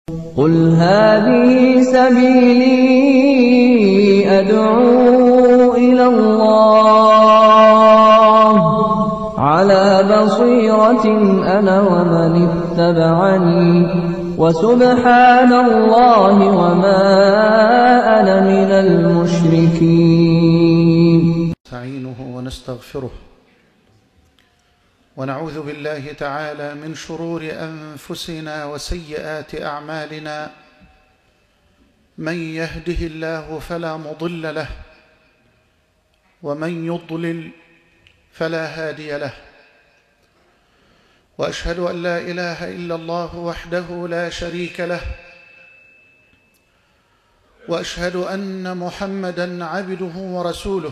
قُلْ هَٰذِهِ سَبِيلِي أَدْعُو إِلَى اللَّهِ ۚ عَلَىٰ بَصِيرَةٍ أَنَا وَمَنِ اتَّبَعَنِي ۖ وَسُبْحَانَ اللَّهِ وَمَا أَنَا مِنَ الْمُشْرِكِينَ. نستعينه ونستغفره ونعوذ بالله تعالى من شرور أنفسنا وسيئات أعمالنا. من يهده الله فلا مضل له، ومن يضلل فلا هادي له. وأشهد أن لا إله إلا الله وحده لا شريك له، وأشهد أن محمدًا عبده ورسوله.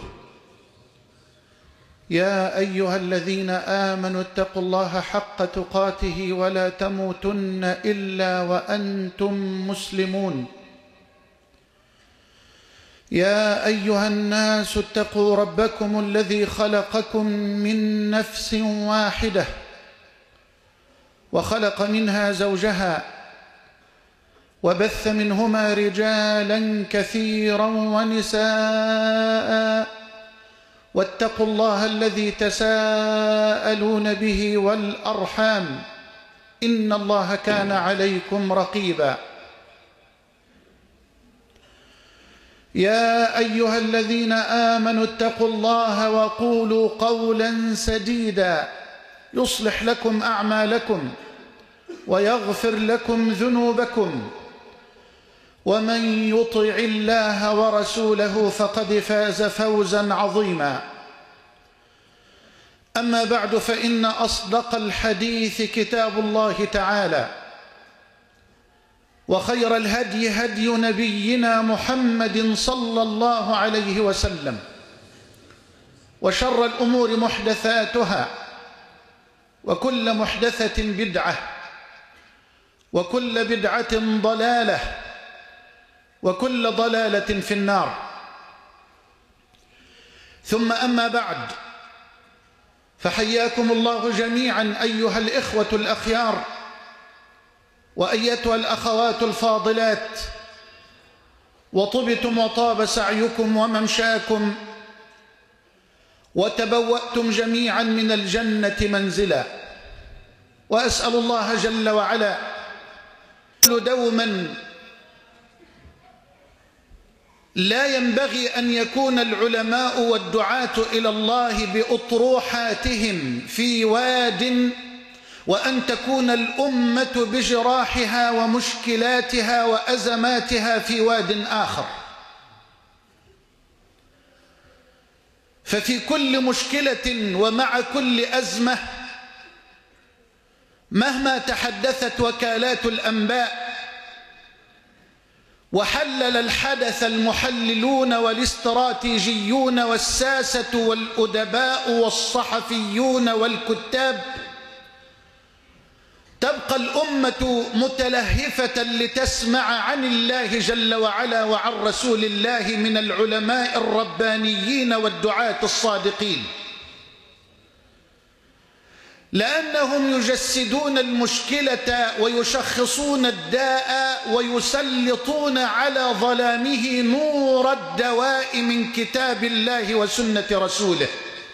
يا أيها الذين آمنوا اتقوا الله حق تقاته ولا تموتن إلا وأنتم مسلمون. يا أيها الناس اتقوا ربكم الذي خلقكم من نفس واحدة، وخلق منها زوجها، وبث منهما رجالا كثيرا ونساء. واتقوا الله الذي تساءلون به والأرحام، إن الله كان عليكم رقيبا. يا أيها الذين آمنوا اتقوا الله وقولوا قولا سديدا يصلح لكم أعمالكم ويغفر لكم ذنوبكم، ومن يطع الله ورسوله فقد فاز فوزا عظيما. أما بعد، فإن أصدق الحديث كتاب الله تعالى، وخير الهدي هدي نبينا محمد صلى الله عليه وسلم، وشر الأمور محدثاتها، وكل محدثة بدعة، وكل بدعة ضلالة، وكل ضلالة في النار. ثم أما بعد، فحياكم الله جميعا أيها الإخوة الأخيار، وأيتها الأخوات الفاضلات، وطبتم وطاب سعيكم وممشاكم، وتبوأتم جميعا من الجنة منزلا. وأسأل الله جل وعلا دوما لا ينبغي أن يكون العلماء والدعاة إلى الله بأطروحاتهم في واد، وأن تكون الأمة بجراحها ومشكلاتها وأزماتها في واد آخر. ففي كل مشكلة ومع كل أزمة، مهما تحدثت وكالات الأنباء وحلل الحدث المحللون والاستراتيجيون والساسة والأدباء والصحفيون والكتاب، تبقى الأمة متلهفة لتسمع عن الله جل وعلا وعن رسول الله من العلماء الربانيين والدعاة الصادقين، لأنهم يجسدون المشكلة ويشخصون الداء ويسلطون على ظلامه نور الدواء من كتاب الله وسنة رسوله.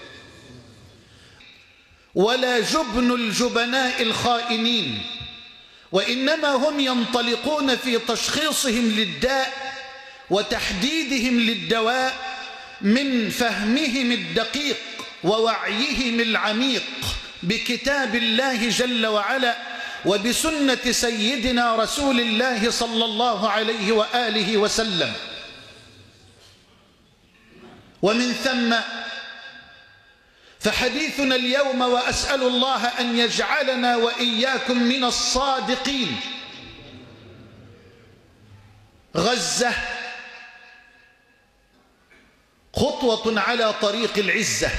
ولا جبن الجبناء الخائنين، وإنما هم ينطلقون في تشخيصهم للداء وتحديدهم للدواء من فهمهم الدقيق ووعيهم العميق بكتاب الله جل وعلا وبسنة سيدنا رسول الله صلى الله عليه وآله وسلم. ومن ثم فحديثنا اليوم، وأسأل الله أن يجعلنا وإياكم من الصادقين، غزة خطوة على طريق العزة،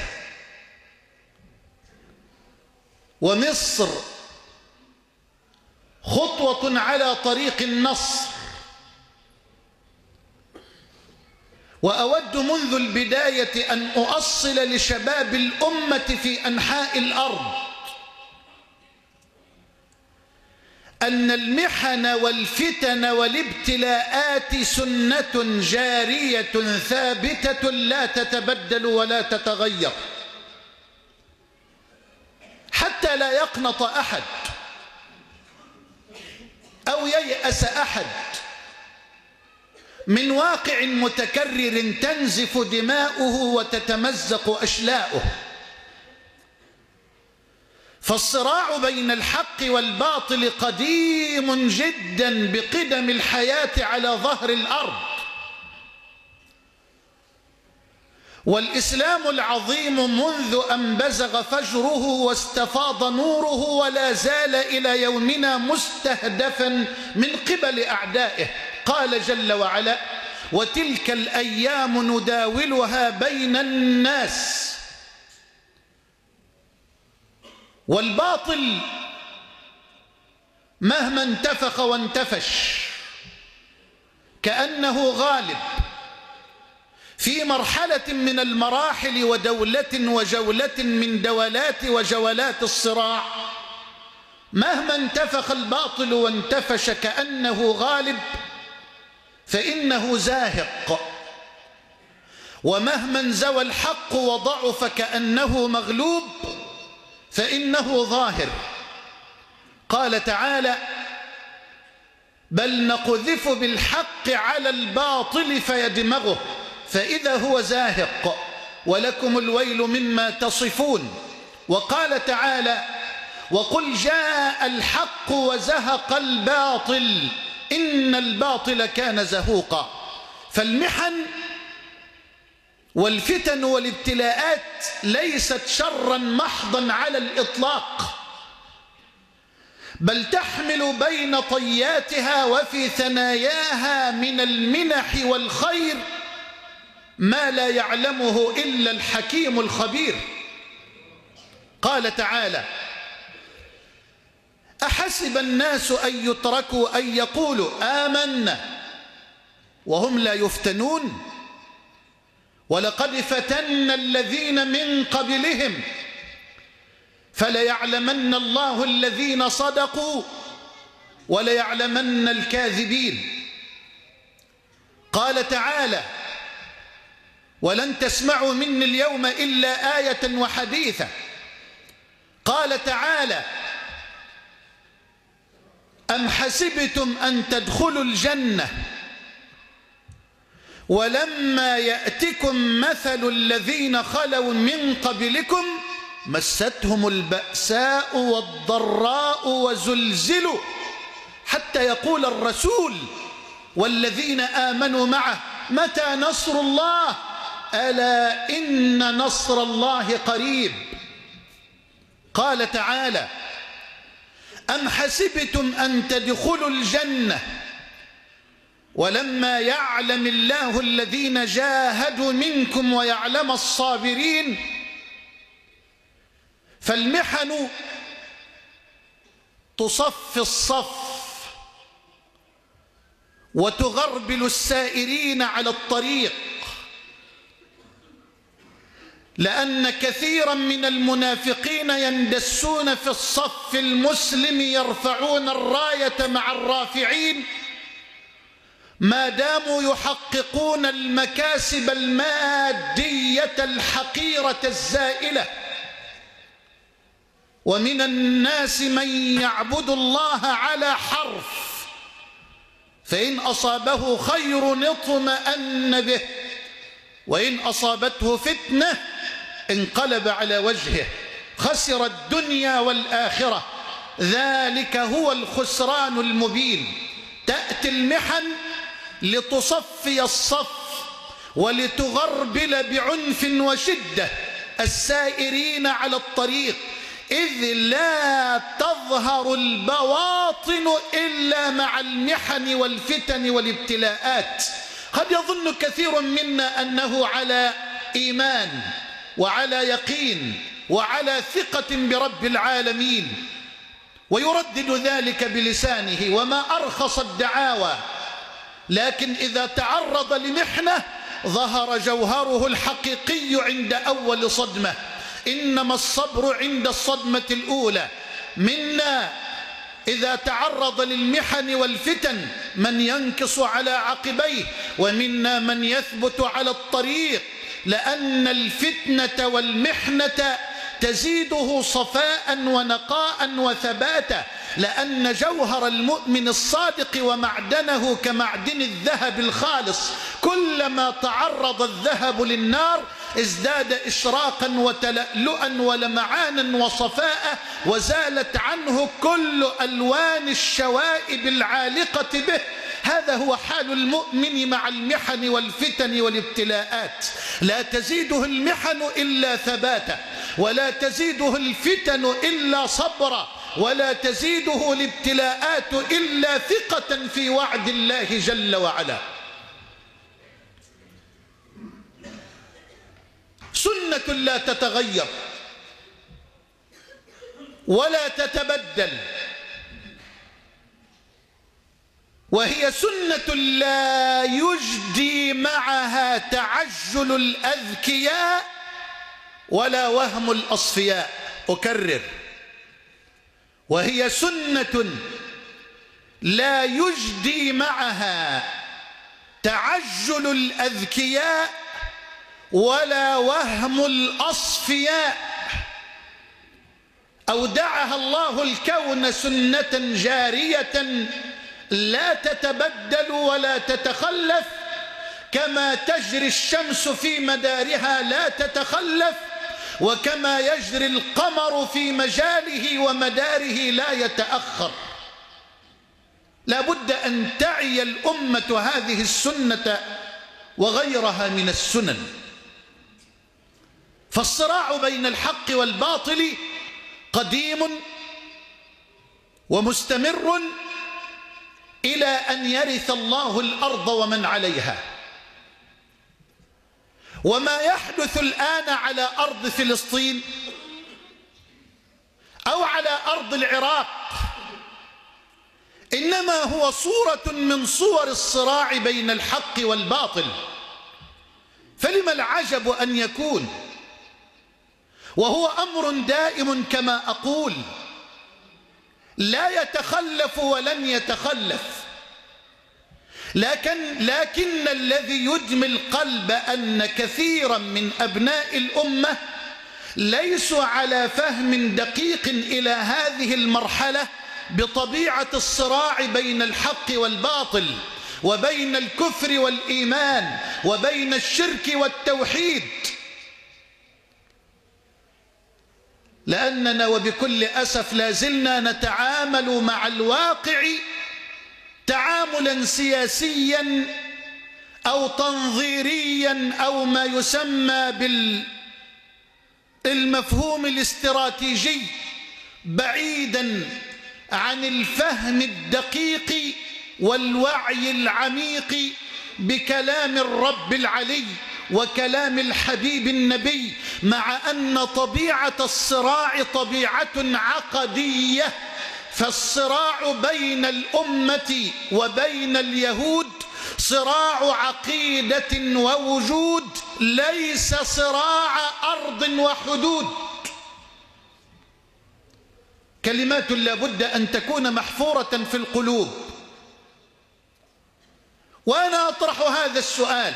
ومصر خطوة على طريق النصر. وأود منذ البداية أن أؤصل لشباب الأمة في أنحاء الأرض أن المحن والفتن والابتلاءات سنة جارية ثابتة لا تتبدل ولا تتغير، حتى لا يقنط أحد أو ييأس أحد من واقع متكرر تنزف دماؤه وتتمزق أشلاؤه. فالصراع بين الحق والباطل قديم جدا بقدم الحياة على ظهر الأرض، والإسلام العظيم منذ أن بزغ فجره واستفاض نوره ولا زال إلى يومنا مستهدفا من قبل أعدائه. قال جل وعلا: وتلك الأيام نداولها بين الناس. والباطل مهما انتفخ وانتفش كأنه غالب في مرحلة من المراحل ودولة وجولة من دولات وجولات الصراع. مهما انتفخ الباطل وانتفش كأنه غالب فإنه زاهق، ومهما انزوى الحق وضعف كأنه مغلوب فإنه ظاهر. قال تعالى: بل نقذف بالحق على الباطل فيدمغه فإذا هو زاهق ولكم الويل مما تصفون. وقال تعالى: وقل جاء الحق وزهق الباطل إن الباطل كان زهوقا. فالمحن والفتن والابتلاءات ليست شرا محضا على الإطلاق، بل تحمل بين طياتها وفي ثناياها من المنح والخير ما لا يعلمه إلا الحكيم الخبير. قال تعالى: أحسب الناس أن يتركوا أن يقولوا آمنا وهم لا يفتنون ولقد فتنا الذين من قبلهم فليعلمن الله الذين صدقوا وليعلمن الكاذبين. قال تعالى: ولن تسمعوا مني اليوم إلا آية وحديثا. قال تعالى: أم حسبتم أن تدخلوا الجنة ولما يأتكم مثل الذين خلوا من قبلكم مستهم البأساء والضراء وزلزلوا حتى يقول الرسول والذين آمنوا معه متى نصر الله ألا إن نصر الله قريب. قال تعالى: أم حسبتم أن تدخلوا الجنة ولما يعلم الله الذين جاهدوا منكم ويعلم الصابرين. فالمحن تصفي الصف وتغربل السائرين على الطريق، لأن كثيرا من المنافقين يندسون في الصف المسلم يرفعون الراية مع الرافعين ما داموا يحققون المكاسب المادية الحقيرة الزائلة. ومن الناس من يعبد الله على حرف فإن أصابه خير اطمأن به وإن أصابته فتنة انقلب على وجهه خسر الدنيا والآخرة ذلك هو الخسران المبين. تأتي المحن لتصفي الصف ولتغربل بعنف وشدة السائرين على الطريق، إذ لا تظهر البواطن إلا مع المحن والفتن والابتلاءات. قد يظن كثير منا أنه على إيمان وعلى يقين وعلى ثقة برب العالمين ويردد ذلك بلسانه وما أرخص الدعاوى، لكن إذا تعرض لمحنة ظهر جوهره الحقيقي عند أول صدمة. إنما الصبر عند الصدمة الأولى. منا إذا تعرض للمحن والفتن من ينكص على عقبيه، ومنا من يثبت على الطريق، لأن الفتنة والمحنة تزيده صفاء ونقاء وثباتا، لأن جوهر المؤمن الصادق ومعدنه كمعدن الذهب الخالص، كلما تعرض الذهب للنار ازداد إشراقا وتلألؤا ولمعانا وصفاء، وزالت عنه كل ألوان الشوائب العالقة به. هذا هو حال المؤمن مع المحن والفتن والابتلاءات، لا تزيده المحن إلا ثباتا، ولا تزيده الفتن إلا صبرا، ولا تزيده الابتلاءات إلا ثقة في وعد الله جل وعلا. سنة لا تتغير ولا تتبدل، وهي سنة لا يجدي معها تعجل الأذكياء ولا وهم الأصفياء. أكرر، وهي سنة لا يجدي معها تعجل الأذكياء ولا وهم الأصفياء. أودعها الله الكون سنة جارية لا تتبدل ولا تتخلف، كما تجري الشمس في مدارها لا تتخلف، وكما يجري القمر في مجاله ومداره لا يتأخر. لا بد أن تعي الأمة هذه السنة وغيرها من السنن. فالصراع بين الحق والباطل قديم ومستمر إلى أن يرث الله الأرض ومن عليها. وما يحدث الآن على أرض فلسطين أو على أرض العراق إنما هو صورة من صور الصراع بين الحق والباطل. فلما العجب أن يكون، وهو أمر دائم كما أقول لا يتخلف ولن يتخلف، لكن الذي يدمي القلب أن كثيرا من أبناء الأمة ليسوا على فهم دقيق إلى هذه المرحلة بطبيعة الصراع بين الحق والباطل، وبين الكفر والإيمان، وبين الشرك والتوحيد. لأننا وبكل أسف لازلنا نتعامل مع الواقع تعاملا سياسيا أو تنظيريا أو ما يسمى بالمفهوم الاستراتيجي، بعيدا عن الفهم الدقيق والوعي العميق بكلام الرب العلي وكلام الحبيب النبي، مع أن طبيعة الصراع طبيعة عقدية. فالصراع بين الأمة وبين اليهود صراع عقيدة ووجود، ليس صراع أرض وحدود. كلمات لابد أن تكون محفورة في القلوب. وأنا أطرح هذا السؤال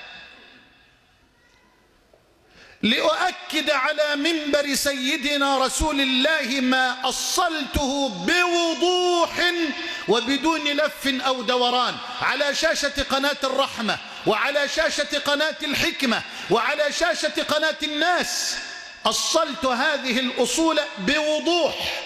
لأؤكد على منبر سيدنا رسول الله ما أصلته بوضوح وبدون لف أو دوران على شاشة قناة الرحمة، وعلى شاشة قناة الحكمة، وعلى شاشة قناة الناس. أصلت هذه الأصول بوضوح،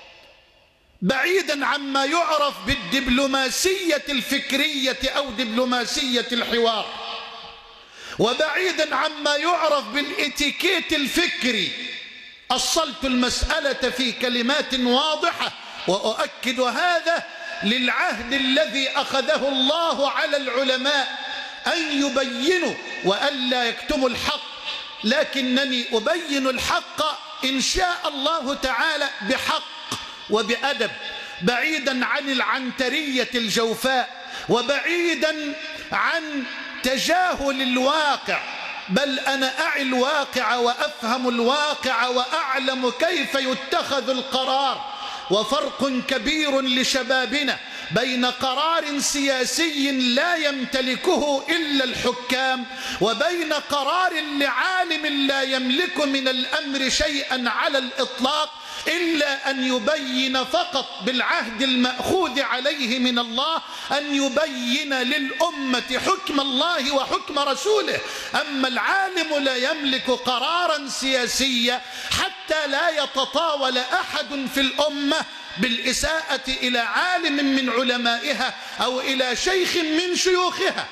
بعيدا عما يعرف بالدبلوماسية الفكرية أو دبلوماسية الحوار، وبعيدا عما يعرف بالإتيكيت الفكري. أصلت المسألة في كلمات واضحة، وأؤكد هذا للعهد الذي أخذه الله على العلماء أن يبينوا وألا يكتموا الحق، لكنني أبين الحق إن شاء الله تعالى بحق وبأدب، بعيدا عن العنترية الجوفاء، وبعيدا عن تجاهل الواقع، بل أنا أعي الواقع وأفهم الواقع وأعلم كيف يتخذ القرار وفرق كبير لشبابنا بين قرار سياسي لا يمتلكه إلا الحكام وبين قرار لعالم لا يملك من الأمر شيئا على الإطلاق إلا أن يبين فقط بالعهد المأخوذ عليه من الله، أن يبين للأمة حكم الله وحكم رسوله. أما العالم لا يملك قرارا سياسيا حتى لا يتطاول أحد في الأمة بالإساءة إلى عالم من علمائها أو إلى شيخ من شيوخها.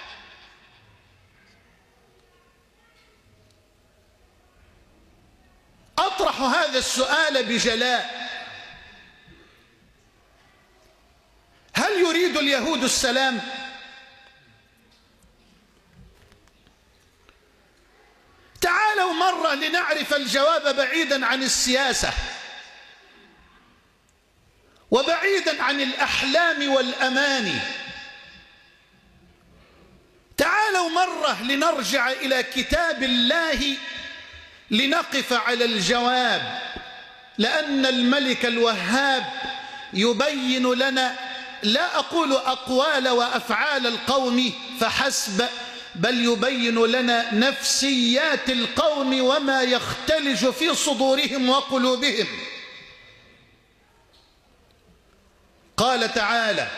أطرح هذا السؤال بجلاء: هل يريد اليهود السلام؟ تعالوا مرة لنعرف الجواب بعيدا عن السياسة وبعيدا عن الأحلام والأماني. تعالوا مرة لنرجع إلى كتاب الله لنقف على الجواب، لأن الملك الوهاب يبين لنا، لا أقول أقوال وأفعال القوم فحسب، بل يبين لنا نفسيات القوم وما يختلج في صدورهم وقلوبهم. قال تعالى: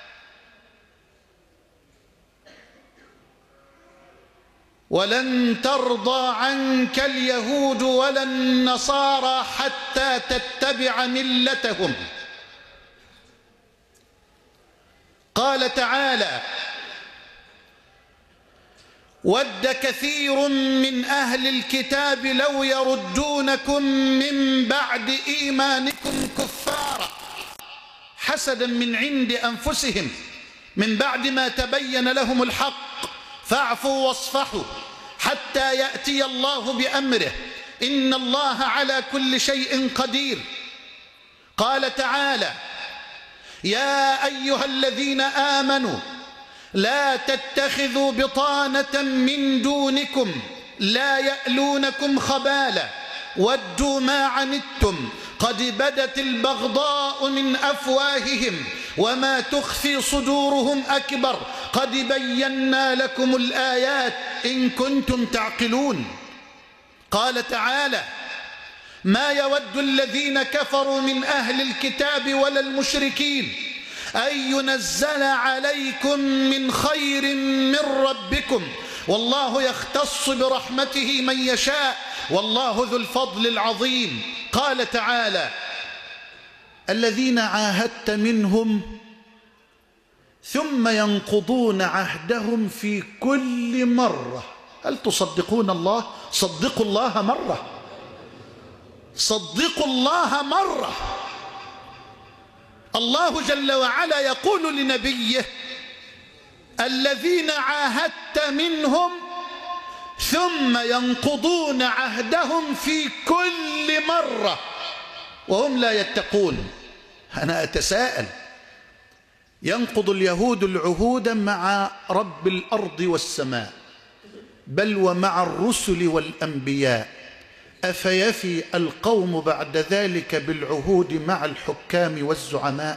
ولن ترضى عنك اليهود ولا النصارى حتى تتبع ملتهم. قال تعالى: ود كثير من أهل الكتاب لو يردونكم من بعد إيمانكم كفارا حسدا من عند أنفسهم من بعد ما تبين لهم الحق فاعفوا واصفحوا حتى يأتي الله بأمره إن الله على كل شيء قدير. قال تعالى: يا أيها الذين آمنوا لا تتخذوا بطانة من دونكم لا يألونكم خبالا ودوا ما عنتم قد بدت البغضاء من أفواههم وما تخفي صدورهم أكبر قد بينا لكم الآيات إن كنتم تعقلون. قال تعالى: ما يود الذين كفروا من أهل الكتاب ولا المشركين أن ينزل عليكم من خير من ربكم والله يختص برحمته من يشاء والله ذو الفضل العظيم. قال تعالى: الذين عاهدت منهم ثم ينقضون عهدهم في كل مرة. هل تصدقون الله؟ صدقوا الله مرة، صدقوا الله مرة. الله جل وعلا يقول لنبيه: الذين عاهدت منهم ثم ينقضون عهدهم في كل مرة وهم لا يتقون. أنا أتساءل، ينقض اليهود العهود مع رب الأرض والسماء بل ومع الرسل والأنبياء، أفيفي القوم بعد ذلك بالعهود مع الحكام والزعماء؟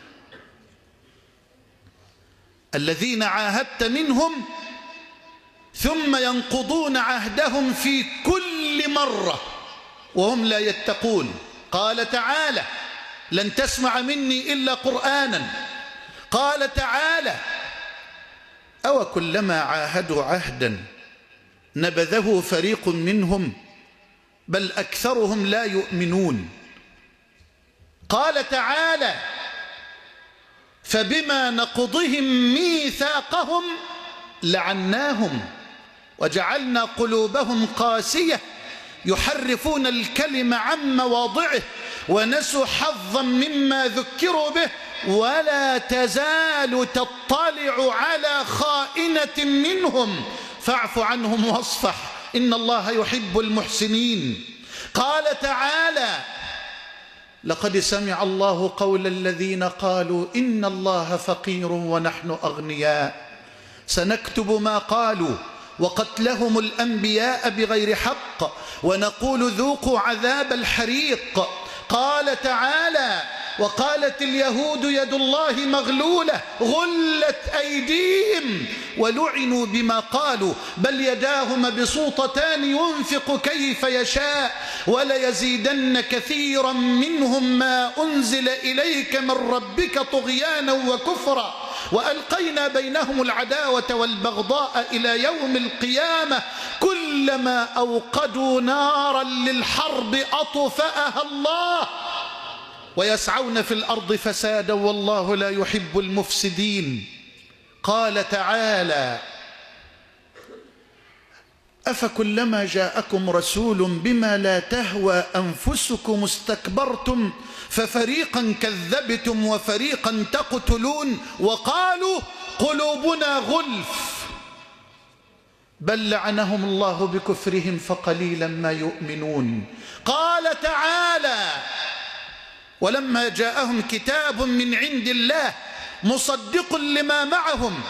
الذين عاهدت منهم ثم ينقضون عهدهم في كل مرة وهم لا يتقون. قال تعالى: لن تسمع مني إلا قرآنا. قال تعالى: أو كلما عاهدوا عهدا نبذه فريق منهم بل أكثرهم لا يؤمنون. قال تعالى: فبما نقضهم ميثاقهم لعناهم وجعلنا قلوبهم قاسية يحرفون الكلم عن مواضعه ونسوا حظا مما ذكروا به ولا تزال تطلع على خائنة منهم فاعف عنهم واصفح إن الله يحب المحسنين. قال تعالى: لقد سمع الله قول الذين قالوا إن الله فقير ونحن أغنياء سنكتب ما قالوا وقتلهم الأنبياء بغير حق ونقول ذوقوا عذاب الحريق. قال تعالى: وقالت اليهود يد الله مغلولة غلت أيديهم ولعنوا بما قالوا بل يداه مبسوطتان ينفق كيف يشاء وليزيدن كثيرا منهم ما أنزل إليك من ربك طغيانا وكفرا وألقينا بينهم العداوة والبغضاء إلى يوم القيامة كلما أوقدوا نارا للحرب أطفأها الله ويسعون في الأرض فسادا والله لا يحب المفسدين. قال تعالى: أفكلما جاءكم رسول بما لا تهوى أنفسكم استكبرتم ففريقا كذبتم وفريقا تقتلون وقالوا قلوبنا غلف بل لعنهم الله بكفرهم فقليلا ما يؤمنون. قال تعالى: ولما جاءهم كتاب من عند الله مصدق لما معهم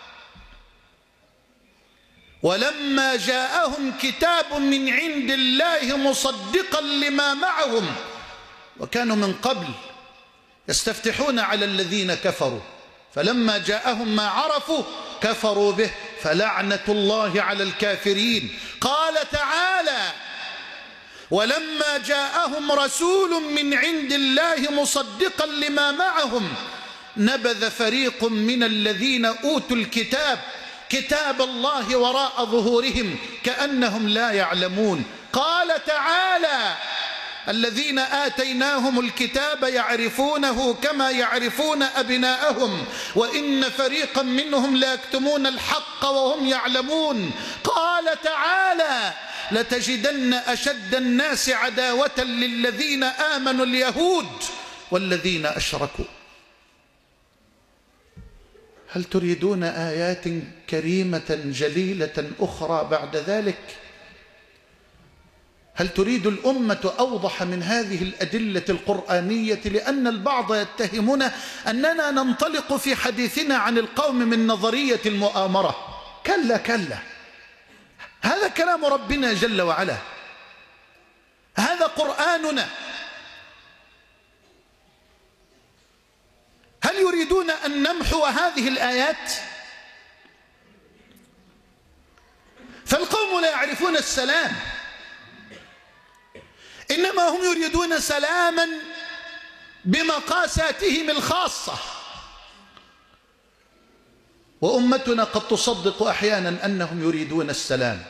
ولما جاءهم كتاب من عند الله مصدقا لما معهم وكانوا من قبل يستفتحون على الذين كفروا فلما جاءهم ما عرفوا كفروا به فلعنة الله على الكافرين. قال تعالى: ولما جاءهم رسول من عند الله مصدقا لما معهم نبذ فريق من الذين أوتوا الكتاب كتاب الله وراء ظهورهم كأنهم لا يعلمون. قال تعالى: الذين آتيناهم الكتاب يعرفونه كما يعرفون أبناءهم وإن فريقا منهم لا يكتمون الحق وهم يعلمون. قال تعالى: لتجدن أشد الناس عداوة للذين آمنوا اليهود والذين أشركوا. هل تريدون آيات كريمة جليلة أخرى بعد ذلك؟ هل تريد الأمة أوضح من هذه الأدلة القرآنية؟ لأن البعض يتهمنا أننا ننطلق في حديثنا عن القوم من نظرية المؤامرة. كلا كلا، هذا كلام ربنا جل وعلا، هذا قرآننا. هل يريدون أن نمحو هذه الآيات؟ فالقوم لا يعرفون السلام، إنما هم يريدون سلاما بمقاساتهم الخاصة. وأمتنا قد تصدق أحيانا أنهم يريدون السلام.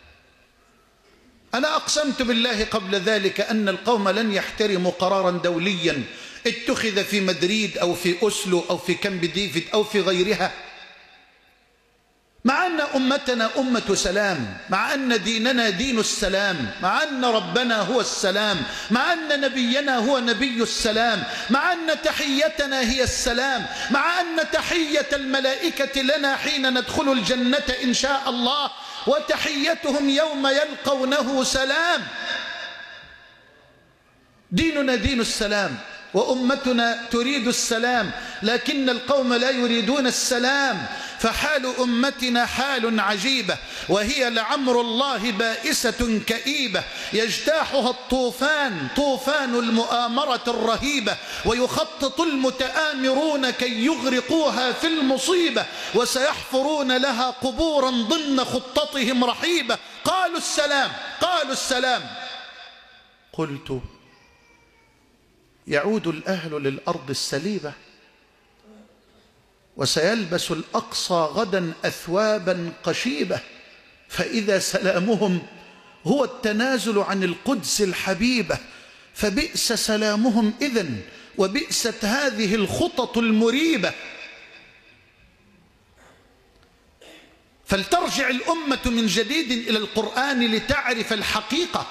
أنا أقسمت بالله قبل ذلك أن القوم لن يحترموا قرارا دوليا اتخذ في مدريد أو في أوسلو أو في كامب ديفيد أو في غيرها، مع أن أمتنا أمة سلام، مع أن ديننا دين السلام، مع أن ربنا هو السلام، مع أن نبينا هو نبي السلام، مع أن تحيتنا هي السلام، مع أن تحية الملائكة لنا حين ندخل الجنة إن شاء الله وتحيتهم يوم يلقونه سلام. ديننا دين السلام وأمتنا تريد السلام، لكن القوم لا يريدون السلام. فحال أمتنا حال عجيبة، وهي لعمر الله بائسة كئيبة يجتاحها الطوفان، طوفان المؤامرة الرهيبة، ويخطط المتآمرون كي يغرقوها في المصيبة، وسيحفرون لها قبورا ضمن خطتهم رحيبة. قالوا السلام، قالوا السلام. قلت: يعود الأهل للأرض السليبة وسيلبس الأقصى غدا أثوابا قشيبة، فإذا سلامهم هو التنازل عن القدس الحبيبة، فبئس سلامهم إذن وبئست هذه الخطط المريبة. فلترجع الأمة من جديد إلى القرآن لتعرف الحقيقة.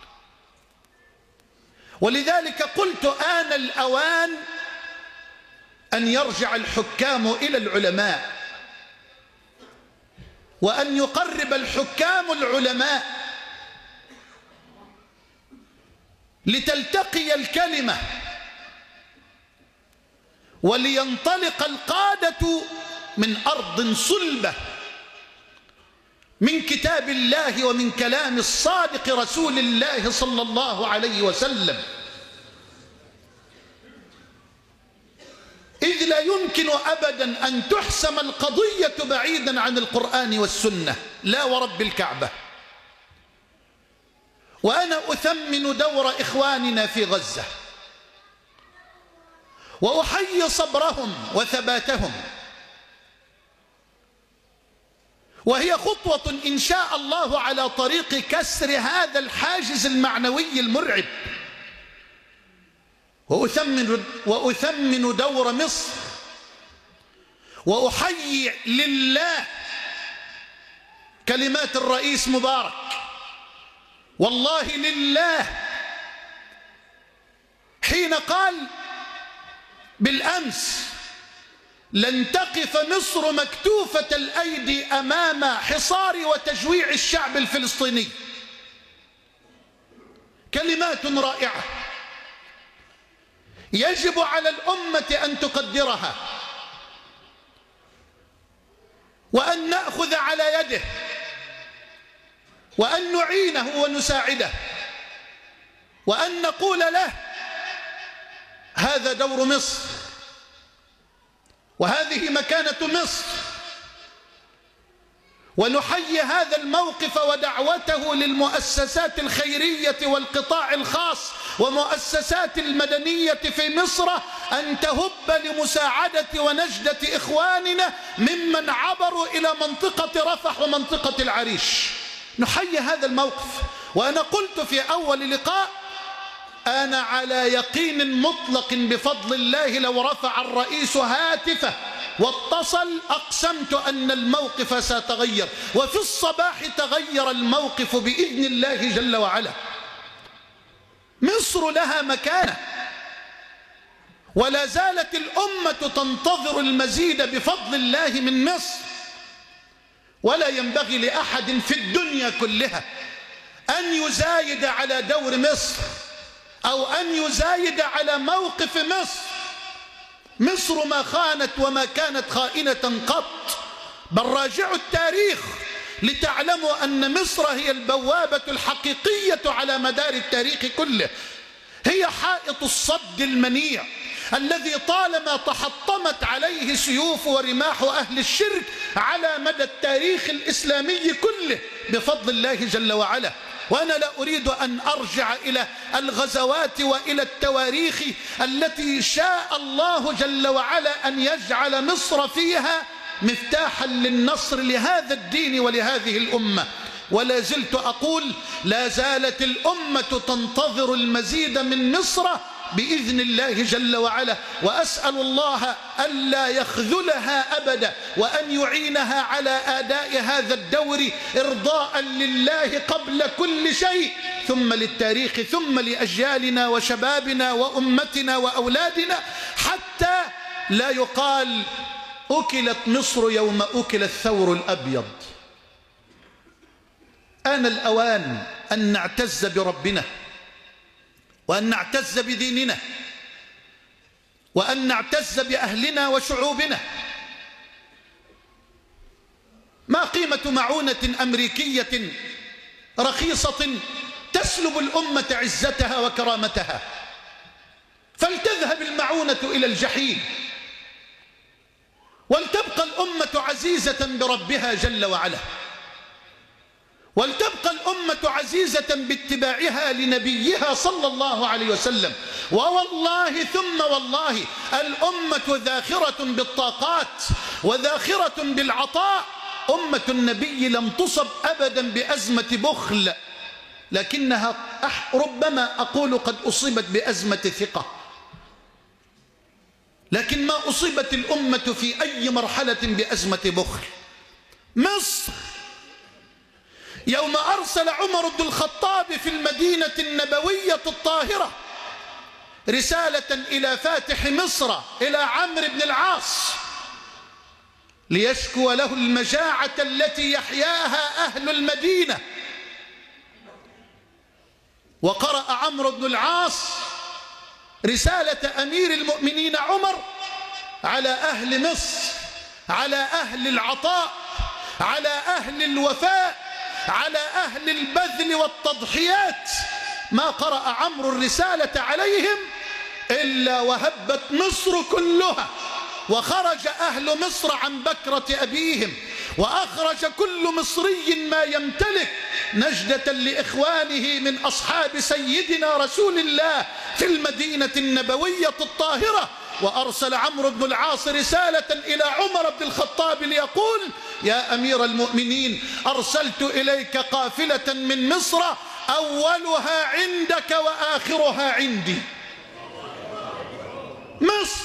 ولذلك قلت: آن الأوان أن يرجع الحكام إلى العلماء، وأن يقرب الحكام العلماء لتلتقي الكلمة، ولينطلق القادة من أرض صلبة من كتاب الله ومن كلام الصادق رسول الله صلى الله عليه وسلم. إذ لا يمكن أبدا أن تحسم القضية بعيدا عن القرآن والسنة، لا ورب الكعبة. وأنا أثمن دور إخواننا في غزة وأحيي صبرهم وثباتهم، وهي خطوة إن شاء الله على طريق كسر هذا الحاجز المعنوي المرعب. وأثمن دور مصر، وأحيي لله كلمات الرئيس مبارك. والله لله حين قال بالأمس: لن تقف مصر مكتوفة الأيدي أمام حصار وتجويع الشعب الفلسطيني. كلمات رائعة يجب على الأمة أن تقدرها، وأن نأخذ على يده، وأن نعينه ونساعده، وأن نقول له: هذا دور مصر، وهذه مكانة مصر. ونحيي هذا الموقف ودعوته للمؤسسات الخيرية والقطاع الخاص ومؤسسات المدنية في مصر أن تهب لمساعدة ونجدة إخواننا ممن عبروا إلى منطقة رفح ومنطقة العريش. نحيي هذا الموقف. وأنا قلت في أول لقاء: أنا على يقين مطلق بفضل الله لو رفع الرئيس هاتفه واتصل أقسمت أن الموقف سيتغير، وفي الصباح تغير الموقف بإذن الله جل وعلا. مصر لها مكانة، ولا زالت الأمة تنتظر المزيد بفضل الله من مصر. ولا ينبغي لأحد في الدنيا كلها أن يزايد على دور مصر أو أن يزايد على موقف مصر. مصر ما خانت وما كانت خائنة قط، بل راجعوا التاريخ لتعلموا أن مصر هي البوابة الحقيقية على مدار التاريخ كله. هي حائط الصد المنيع الذي طالما تحطمت عليه سيوف ورماح أهل الشرك على مدى التاريخ الإسلامي كله بفضل الله جل وعلا. وأنا لا أريد أن أرجع إلى الغزوات وإلى التواريخ التي شاء الله جل وعلا أن يجعل مصر فيها مفتاحا للنصر لهذا الدين ولهذه الأمة. ولا زلت أقول: لا زالت الأمة تنتظر المزيد من مصر بإذن الله جل وعلا. وأسأل الله ألا يخذلها أبدا، وأن يعينها على أداء هذا الدور إرضاء لله قبل كل شيء، ثم للتاريخ، ثم لأجيالنا وشبابنا وأمتنا وأولادنا، حتى لا يقال: أكلت مصر يوم أكل الثور الأبيض. آن الأوان أن نعتز بربنا، وأن نعتز بديننا، وأن نعتز بأهلنا وشعوبنا. ما قيمة معونة أمريكية رخيصة تسلب الأمة عزتها وكرامتها؟ فلتذهب المعونة إلى الجحيم، ولتبقى الأمة عزيزة بربها جل وعلا، ولتبقى الأمة عزيزة باتباعها لنبيها صلى الله عليه وسلم. ووالله ثم والله الأمة ذاخرة بالطاقات وذاخرة بالعطاء. أمة النبي لم تصب أبدا بأزمة بخل، لكنها ربما أقول قد أصيبت بأزمة ثقة، لكن ما أصيبت الأمة في أي مرحلة بأزمة بخل. مصر يوم أرسل عمر بن الخطاب في المدينة النبوية الطاهرة رسالة إلى فاتح مصر إلى عمرو بن العاص ليشكو له المجاعة التي يحياها أهل المدينة، وقرأ عمرو بن العاص رسالة أمير المؤمنين عمر على أهل مصر، على أهل العطاء، على أهل الوفاء، على أهل البذل والتضحيات. ما قرأ عمرو الرسالة عليهم إلا وهبت مصر كلها وخرج أهل مصر عن بكرة أبيهم، وأخرج كل مصري ما يمتلك نجدة لإخوانه من أصحاب سيدنا رسول الله في المدينة النبوية الطاهرة. وأرسل عمرو بن العاص رسالة إلى عمر بن الخطاب ليقول: يا أمير المؤمنين، أرسلت إليك قافلة من مصر أولها عندك وآخرها عندي. مصر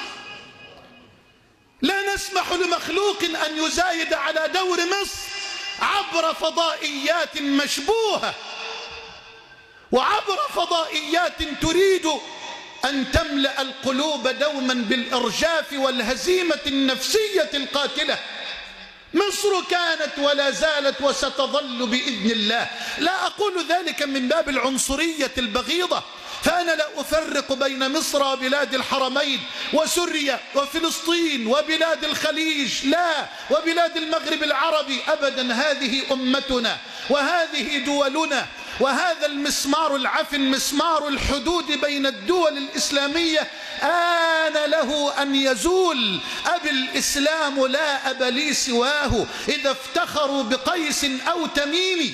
لا نسمح لمخلوق أن يزايد على دور مصر عبر فضائيات مشبوهة، وعبر فضائيات تريد أن تملأ القلوب دوما بالإرجاف والهزيمة النفسية القاتلة. مصر كانت ولا زالت وستظل بإذن الله. لا أقول ذلك من باب العنصرية البغيضة، فأنا لا أفرق بين مصر وبلاد الحرمين وسوريا وفلسطين وبلاد الخليج، لا، وبلاد المغرب العربي أبدا. هذه أمتنا وهذه دولنا، وهذا المسمار العفن مسمار الحدود بين الدول الإسلامية آن له أن يزول. أبي الإسلام لا أب لي سواه إذا افتخروا بقيس أو تميم.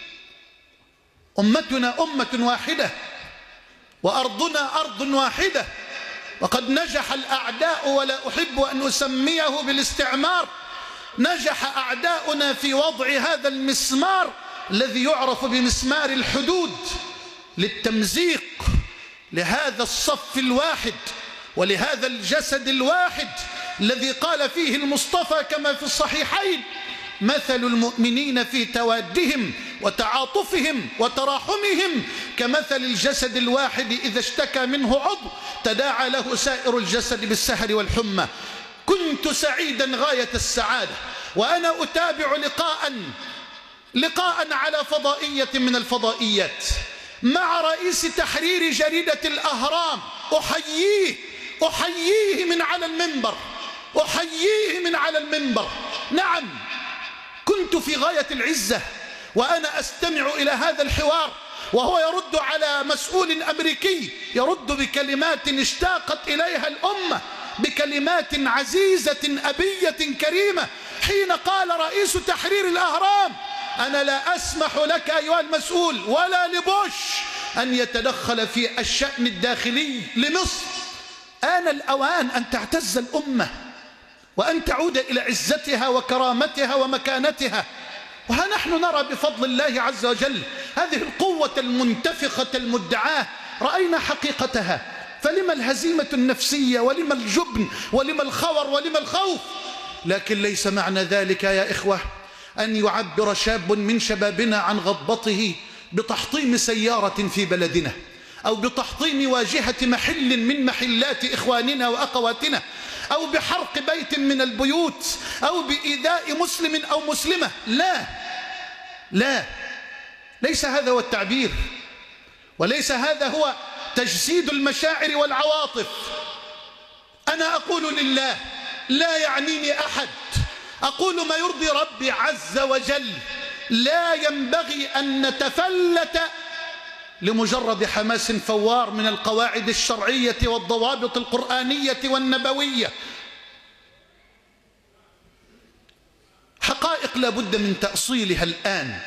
أمتنا أمة واحدة، وأرضنا أرض واحدة. وقد نجح الأعداء، ولا أحب أن أسميه بالاستعمار، نجح أعداؤنا في وضع هذا المسمار الذي يعرف بمسمار الحدود للتمزيق لهذا الصف الواحد ولهذا الجسد الواحد الذي قال فيه المصطفى كما في الصحيحين: مثل المؤمنين في توادهم وتعاطفهم وتراحمهم كمثل الجسد الواحد إذا اشتكى منه عضو تداعى له سائر الجسد بالسهر والحمى. كنت سعيدا غاية السعادة وأنا أتابع لقاء على فضائية من الفضائيات مع رئيس تحرير جريدة الأهرام. أحييه من على المنبر، أحييه من على المنبر. نعم، كنت في غاية العزة وأنا أستمع إلى هذا الحوار، وهو يرد على مسؤول أمريكي يرد بكلمات اشتاقت إليها الأمة، بكلمات عزيزة أبية كريمة، حين قال رئيس تحرير الأهرام: أنا لا أسمح لك أيها المسؤول ولا لبوش أن يتدخل في الشأن الداخلي لمصر. آن الأوان أن تعتز الأمة وأن تعود إلى عزتها وكرامتها ومكانتها. وها نحن نرى بفضل الله عز وجل هذه القوة المنتفخة المدعاة، رأينا حقيقتها. فلما الهزيمة النفسية ولما الجبن ولما الخور ولما الخوف؟ لكن ليس معنى ذلك يا إخوة أن يعبر شاب من شبابنا عن غضبته بتحطيم سيارة في بلدنا، أو بتحطيم واجهة محل من محلات إخواننا وأخواتنا، أو بحرق بيت من البيوت، أو بإيذاء مسلم أو مسلمة. لا لا، ليس هذا هو التعبير، وليس هذا هو تجسيد المشاعر والعواطف. أنا أقول لله، لا يعنيني أحد، أقول ما يرضي ربي عز وجل. لا ينبغي أن نتفلت لمجرد حماس فوار من القواعد الشرعية والضوابط القرآنية والنبوية. حقائق لا بد من تأصيلها الآن.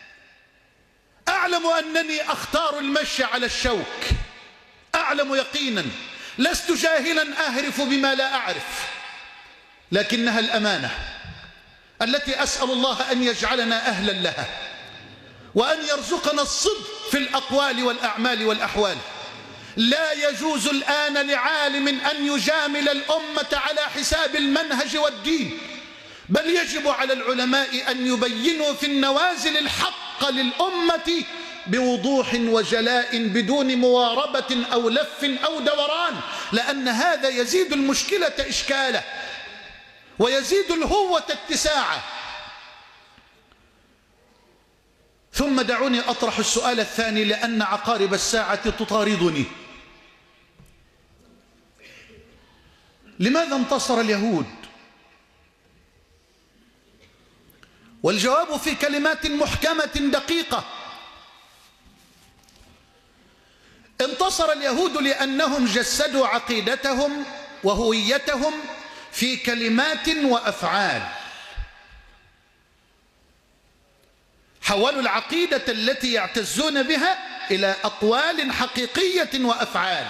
أعلم أنني أختار المشي على الشوك، أعلم يقينا، لست جاهلا أهرف بما لا أعرف، لكنها الأمانة التي أسأل الله أن يجعلنا أهلا لها، وأن يرزقنا الصدق في الأقوال والأعمال والأحوال. لا يجوز الآن لعالم أن يجامل الأمة على حساب المنهج والدين، بل يجب على العلماء أن يبينوا في النوازل الحق للأمة بوضوح وجلاء بدون مواربة أو لف أو دوران، لأن هذا يزيد المشكلة إشكالا ويزيد الهوة اتساعا. ثم دعوني أطرح السؤال الثاني، لأن عقارب الساعة تطاردني: لماذا انتصر اليهود؟ والجواب في كلمات محكمة دقيقة: انتصر اليهود لأنهم جسدوا عقيدتهم وهويتهم في كلمات وأفعال. حولوا العقيدة التي يعتزون بها إلى أقوال حقيقية وأفعال.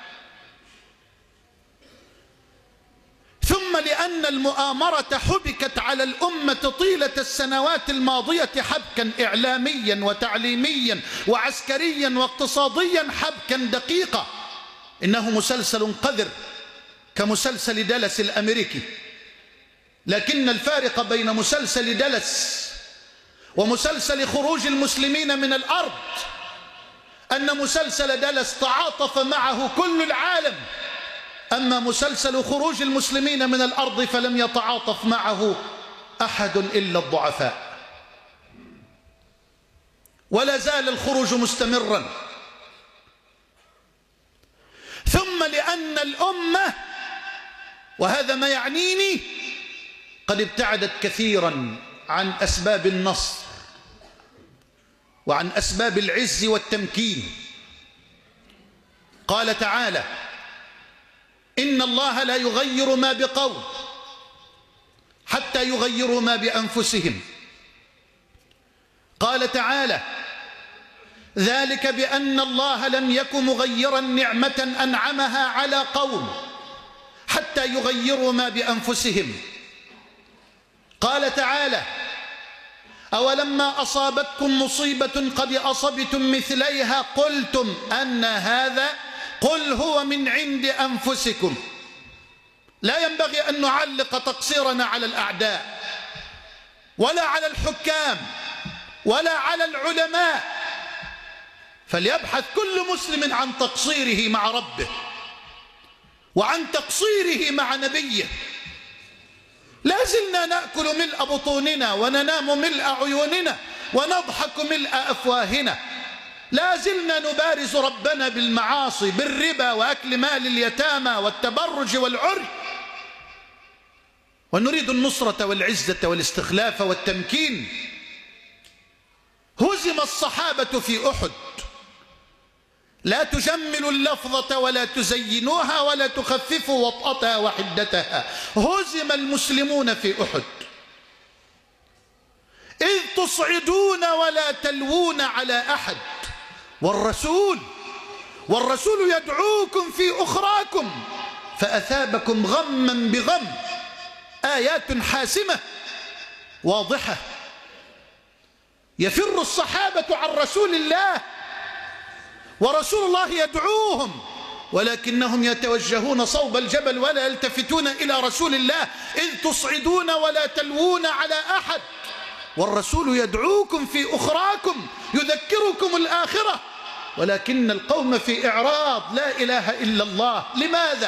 ثم لأن المؤامرة حبكت على الأمة طيلة السنوات الماضية حبكا إعلاميا وتعليميا وعسكريا واقتصاديا حبكا دقيقا، إنه مسلسل قذر كمسلسل دلس الأمريكي، لكن الفارق بين مسلسل دلس ومسلسل خروج المسلمين من الأرض أن مسلسل دلس تعاطف معه كل العالم، أما مسلسل خروج المسلمين من الأرض فلم يتعاطف معه أحد إلا الضعفاء. ولا زال الخروج مستمرا. ثم لأن الأمة، وهذا ما يعنيني، قد ابتعدت كثيرا عن أسباب النصر وعن أسباب العز والتمكين. قال تعالى: إن الله لا يغير ما بقوم حتى يغيروا ما بأنفسهم. قال تعالى: ذلك بأن الله لم يك مغيرا نعمة أنعمها على قوم حتى يغيروا ما بأنفسهم. قال تعالى: أولما أصابتكم مصيبة قد أصبتم مثليها قلتم أن هذا قل هو من عند أنفسكم. لا ينبغي أن نعلق تقصيرنا على الأعداء ولا على الحكام ولا على العلماء، فليبحث كل مسلم عن تقصيره مع ربه وعن تقصيره مع نبيه. لا زلنا نأكل ملء بطوننا وننام ملء عيوننا ونضحك ملء أفواهنا، لا زلنا نبارز ربنا بالمعاصي، بالربا وأكل مال اليتامى والتبرج والعري، ونريد النصرة والعزة والاستخلاف والتمكين. هزم الصحابة في أحد. لا تجملوا اللفظة ولا تزينوها ولا تخففوا وطأتها وحدتها. هزم المسلمون في أحد إذ تصعدون ولا تلوون على أحد، والرسول يدعوكم في أخراكم فأثابكم غما بغم. آيات حاسمة واضحة. يفر الصحابة عن رسول الله ورسول الله يدعوهم، ولكنهم يتوجهون صوب الجبل ولا يلتفتون إلى رسول الله. إذ تصعدون ولا تلوون على أحد والرسول يدعوكم في أخراكم يذكركم الآخرة، ولكن القوم في إعراض. لا إله إلا الله. لماذا؟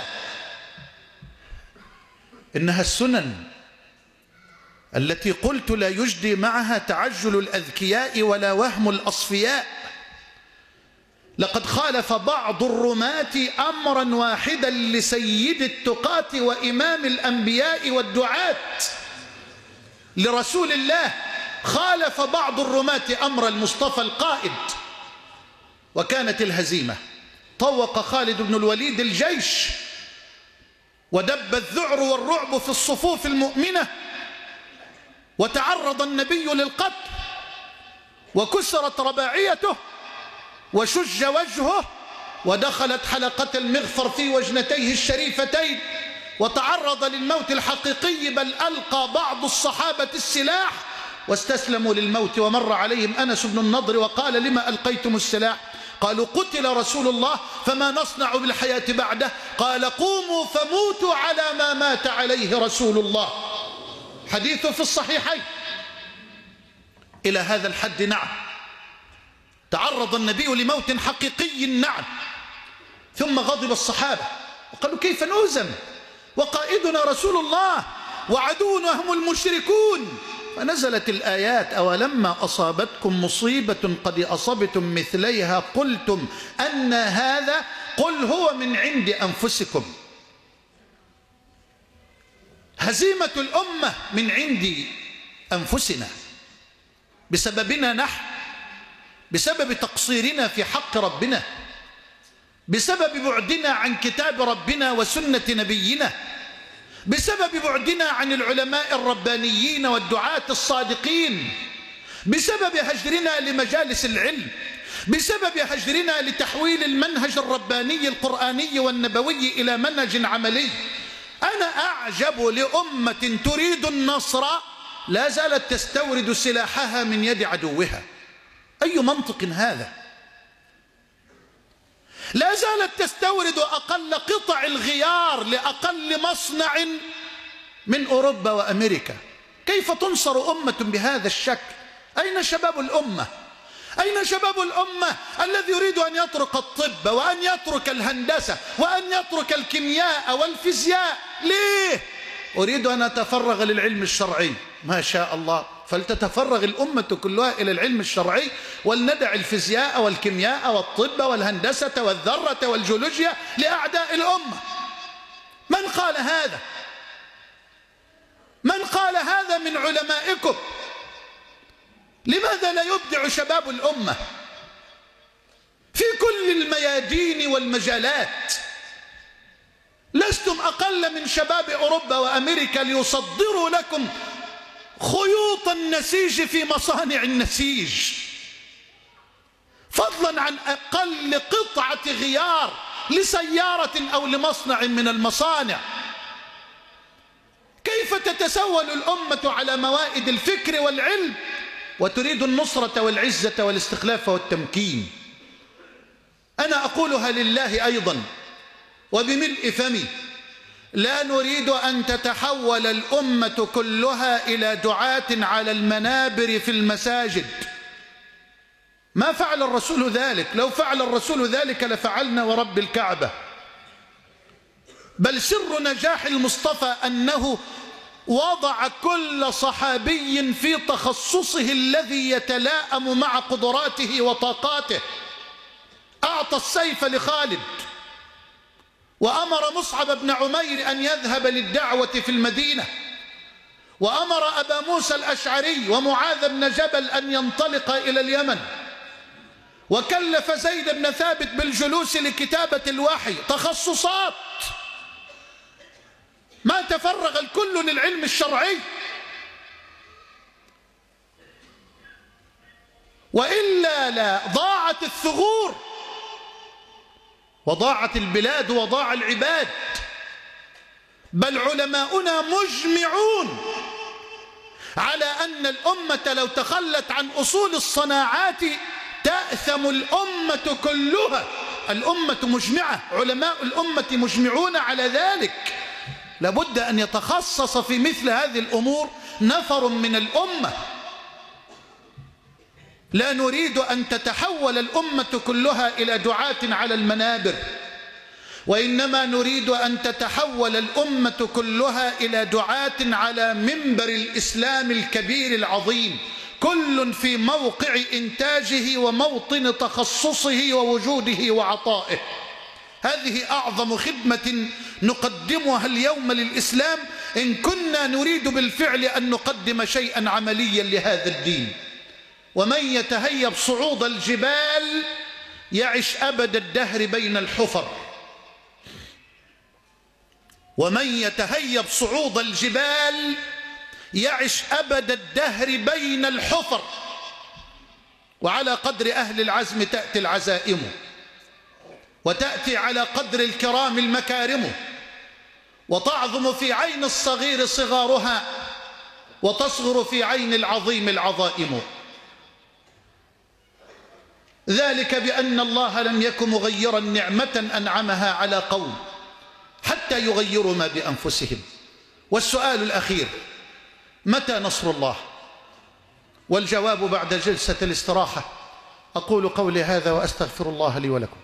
إنها السنن التي قلت لا يجدي معها تعجل الأذكياء ولا وهم الأصفياء. لقد خالف بعض الرماة أمرا واحدا لسيد التقاة وإمام الأنبياء والدعاة لرسول الله. خالف بعض الرماة أمر المصطفى القائد، وكانت الهزيمة. طوق خالد بن الوليد الجيش ودب الذعر والرعب في الصفوف المؤمنة، وتعرض النبي للقتل وكسرت رباعيته وشج وجهه ودخلت حلقة المغفر في وجنتيه الشريفتين وتعرض للموت الحقيقي، بل ألقى بعض الصحابة السلاح واستسلموا للموت. ومر عليهم أنس بن النضر وقال: لما ألقيتم السلاح؟ قالوا: قتل رسول الله فما نصنع بالحياة بعده؟ قال: قوموا فموتوا على ما مات عليه رسول الله. حديث في الصحيحين. إلى هذا الحد نعم، تعرض النبي لموت حقيقي نعم. ثم غضب الصحابة وقالوا: كيف نهزم وقائدنا رسول الله وعدونا هم المشركون؟ فنزلت الآيات: أولما أصابتكم مصيبة قد أصبتم مثليها قلتم أن هذا قل هو من عند أنفسكم. هزيمة الأمة من عند أنفسنا بسببنا نحن، بسبب تقصيرنا في حق ربنا، بسبب بعدنا عن كتاب ربنا وسنة نبينا، بسبب بعدنا عن العلماء الربانيين والدعاة الصادقين، بسبب هجرنا لمجالس العلم، بسبب هجرنا لتحويل المنهج الرباني القرآني والنبوي إلى منهج عملي. أنا أعجب لأمة تريد النصر لا زالت تستورد سلاحها من يد عدوها. أي منطق هذا؟ لا زالت تستورد أقل قطع الغيار لأقل مصنع من أوروبا وأمريكا. كيف تنصر أمة بهذا الشكل؟ أين شباب الأمة؟ أين شباب الأمة الذي يريد أن يترك الطب وأن يترك الهندسة وأن يترك الكيمياء والفيزياء؟ ليه؟ أريد أن أتفرغ للعلم الشرعي. ما شاء الله، فلتتفرغ الأمة كلها إلى العلم الشرعي، ولندع الفيزياء والكيمياء والطب والهندسة والذرة والجيولوجيا لأعداء الأمة. من قال هذا؟ من قال هذا من علمائكم؟ لماذا لا يبدع شباب الأمة في كل الميادين والمجالات؟ لستم أقل من شباب أوروبا وأمريكا ليصدروا لكم خيوط النسيج في مصانع النسيج، فضلا عن أقل قطعة غيار لسيارة أو لمصنع من المصانع. كيف تتسول الأمة على موائد الفكر والعلم وتريد النصرة والعزة والاستخلاف والتمكين؟ أنا أقولها لله أيضا وبملء فمي: لا نريد أن تتحول الأمة كلها إلى دعاة على المنابر في المساجد. ما فعل الرسول ذلك، لو فعل الرسول ذلك لفعلنا ورب الكعبة. بل سر نجاح المصطفى أنه وضع كل صحابي في تخصصه الذي يتلائم مع قدراته وطاقاته. أعطى السيف لخالد، وأمر مصعب بن عمير أن يذهب للدعوة في المدينة، وأمر أبا موسى الأشعري ومعاذ بن جبل أن ينطلق إلى اليمن، وكلف زيد بن ثابت بالجلوس لكتابة الوحي. تخصصات، ما تفرغ الكل للعلم الشرعي، وإلا لا ضاعت الثغور وضاعت البلاد وضاع العباد. بل علماؤنا مجمعون على أن الأمة لو تخلت عن أصول الصناعات تأثم الأمة كلها. الأمة مجمعة، علماء الأمة مجمعون على ذلك. لابد أن يتخصص في مثل هذه الأمور نفر من الأمة. لا نريد أن تتحول الأمة كلها إلى دعاة على المنابر، وإنما نريد أن تتحول الأمة كلها إلى دعاة على منبر الإسلام الكبير العظيم، كل في موقع إنتاجه وموطن تخصصه ووجوده وعطائه. هذه أعظم خدمة نقدمها اليوم للإسلام إن كنا نريد بالفعل أن نقدم شيئا عمليا لهذا الدين. ومن يتهيب صعود الجبال يعش أبد الدهر بين الحفر. ومن يتهيب صعود الجبال يعش أبد الدهر بين الحفر. وعلى قدر أهل العزم تأتي العزائم، وتأتي على قدر الكرام المكارم، وتعظم في عين الصغير صغارها، وتصغر في عين العظيم العظائم. ذلك بأن الله لم يكن مغيرا نعمة أنعمها على قوم حتى يغيروا ما بأنفسهم. والسؤال الأخير: متى نصر الله؟ والجواب بعد جلسة الاستراحة. أقول قولي هذا وأستغفر الله لي ولكم.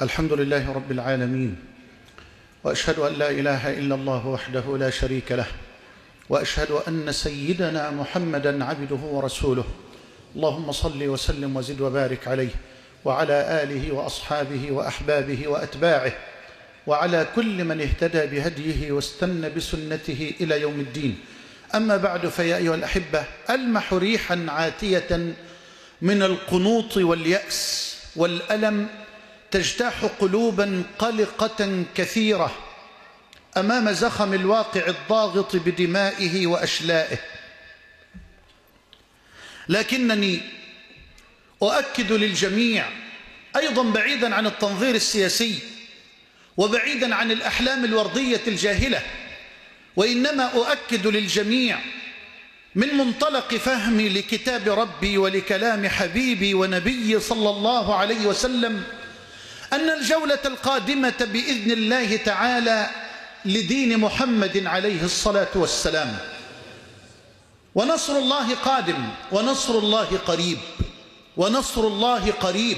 الحمد لله رب العالمين، وأشهد أن لا إله إلا الله وحده لا شريك له، وأشهد أن سيدنا محمدًا عبده ورسوله. اللهم صل وسلم وزد وبارك عليه وعلى آله وأصحابه وأحبابه وأتباعه وعلى كل من اهتدى بهديه واستنى بسنته إلى يوم الدين. أما بعد، فيا أيها الأحبة، ألمح ريحا عاتية من القنوط واليأس والألم تجتاح قلوبا قلقة كثيرة أمام زخم الواقع الضاغط بدمائه وأشلائه. لكنني أؤكد للجميع، أيضا بعيدا عن التنظير السياسي وبعيدا عن الأحلام الوردية الجاهلة، وإنما أؤكد للجميع من منطلق فهمي لكتاب ربي ولكلام حبيبي ونبي صلى الله عليه وسلم، أن الجولة القادمة بإذن الله تعالى لدين محمد عليه الصلاة والسلام، ونصر الله قادم، ونصر الله قريب، ونصر الله قريب.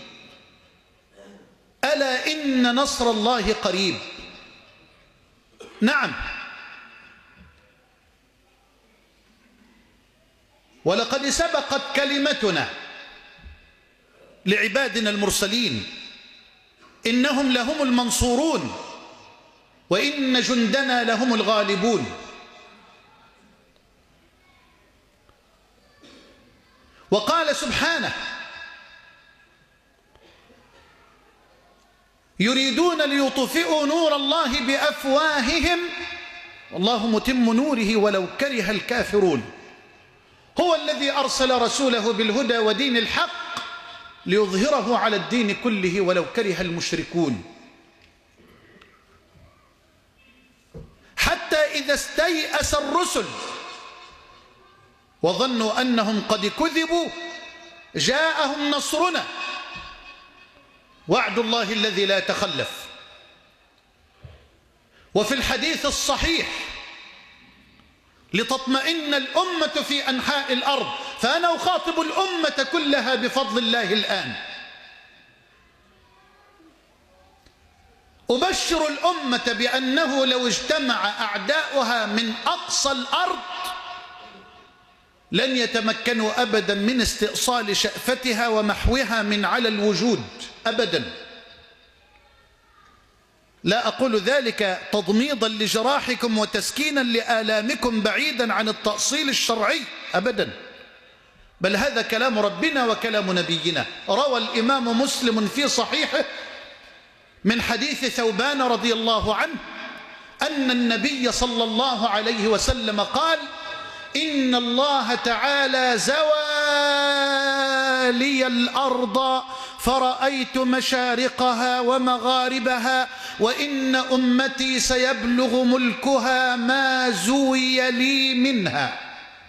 ألا إن نصر الله قريب. نعم، ولقد سبقت كلمتنا لعبادنا المرسلين، إنهم لهم المنصورون وإن جندنا لهم الغالبون. وقال سبحانه: يريدون ليطفئوا نور الله بأفواههم والله متم نوره ولو كره الكافرون. هو الذي أرسل رسوله بالهدى ودين الحق ليظهره على الدين كله ولو كره المشركون. حتى إذا استيأس الرسل وظنوا أنهم قد كذبوا جاءهم نصرنا وعد الله الذي لا يتخلف. وفي الحديث الصحيح: لتطمئن الأمة في أنحاء الأرض. فأنا أخاطب الأمة كلها بفضل الله الآن، أبشر الأمة بأنه لو اجتمع أعداؤها من أقصى الأرض لن يتمكنوا أبدا من استئصال شأفتها ومحوها من على الوجود أبدا. لا أقول ذلك تضميضا لجراحكم وتسكينا لآلامكم بعيدا عن التأصيل الشرعي أبدا، بل هذا كلام ربنا وكلام نبينا. روى الإمام مسلم في صحيحه من حديث ثوبان رضي الله عنه أن النبي صلى الله عليه وسلم قال: إن الله تعالى زوى لي الأرض فرأيت مشارقها ومغاربها، وإن أمتي سيبلغ ملكها ما زوي لي منها.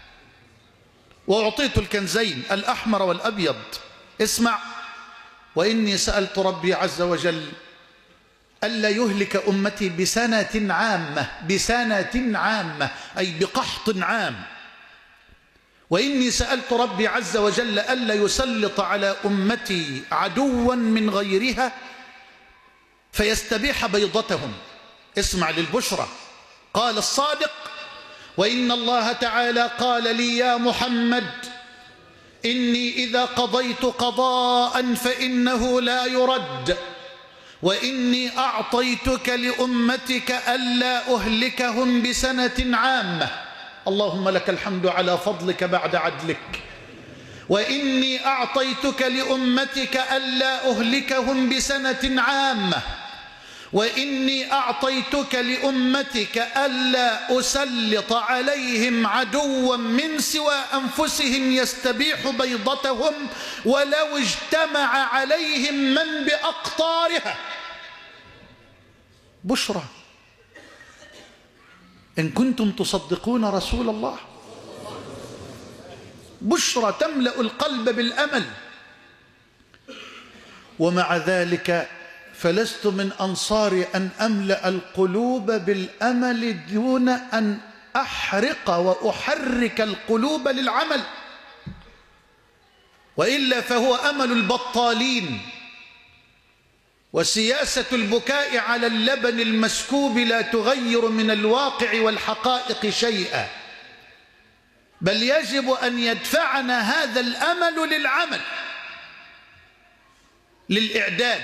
وأعطيت الكنزين الأحمر والأبيض. اسمع: وإني سألت ربي عز وجل ألا يهلك أمتي بسنة عامة، بسنة عامة أي بقحط عام. وإني سألت ربي عز وجل ألا يسلط على أمتي عدوا من غيرها فيستبيح بيضتهم. اسمع للبشرى. قال الصادق: وإن الله تعالى قال لي يا محمد إني إذا قضيت قضاء فإنه لا يرد، وإني أعطيتك لأمتك ألا أهلكهم بسنة عامة. اللهم لك الحمد على فضلك بعد عدلك. وإني أعطيتك لأمتك ألا أهلكهم بسنة عامة، وإني أعطيتك لأمتك ألا أسلط عليهم عدوا من سوى أنفسهم يستبيح بيضتهم ولو اجتمع عليهم من بأقطارها. بشرى إن كنتم تصدقون رسول الله، بشرى تملأ القلب بالأمل. ومع ذلك فلست من أنصار أن أملأ القلوب بالأمل دون أن أحرق وأحرك القلوب للعمل، وإلا فهو أمل البطالين وسياسة البكاء على اللبن المسكوب لا تغير من الواقع والحقائق شيئا، بل يجب أن يدفعنا هذا الأمل للعمل، للإعداد.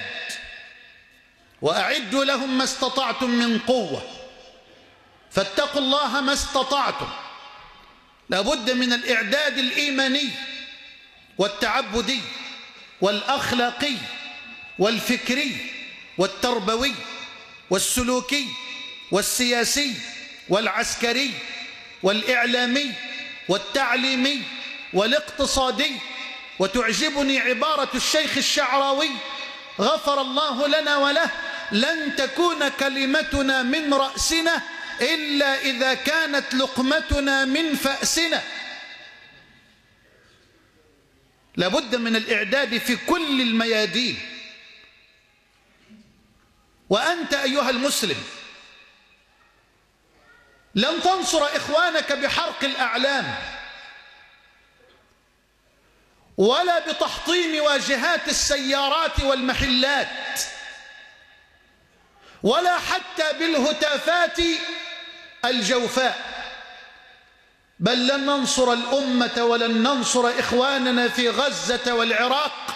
وأعدوا لهم ما استطعتم من قوة، فاتقوا الله ما استطعتم. لابد من الإعداد الإيماني والتعبدي والأخلاقي والفكري والتربوي والسلوكي والسياسي والعسكري والإعلامي والتعليمي والاقتصادي. وتعجبني عبارة الشيخ الشعراوي غفر الله لنا وله: لن تكون كلمتنا من رأسنا إلا إذا كانت لقمتنا من فأسنا. لابد من الإعداد في كل الميادين. وأنت أيها المسلم لن تنصر إخوانك بحرق الأعلام ولا بتحطيم واجهات السيارات والمحلات ولا حتى بالهتافات الجوفاء، بل لن ننصر الأمة ولن ننصر إخواننا في غزة والعراق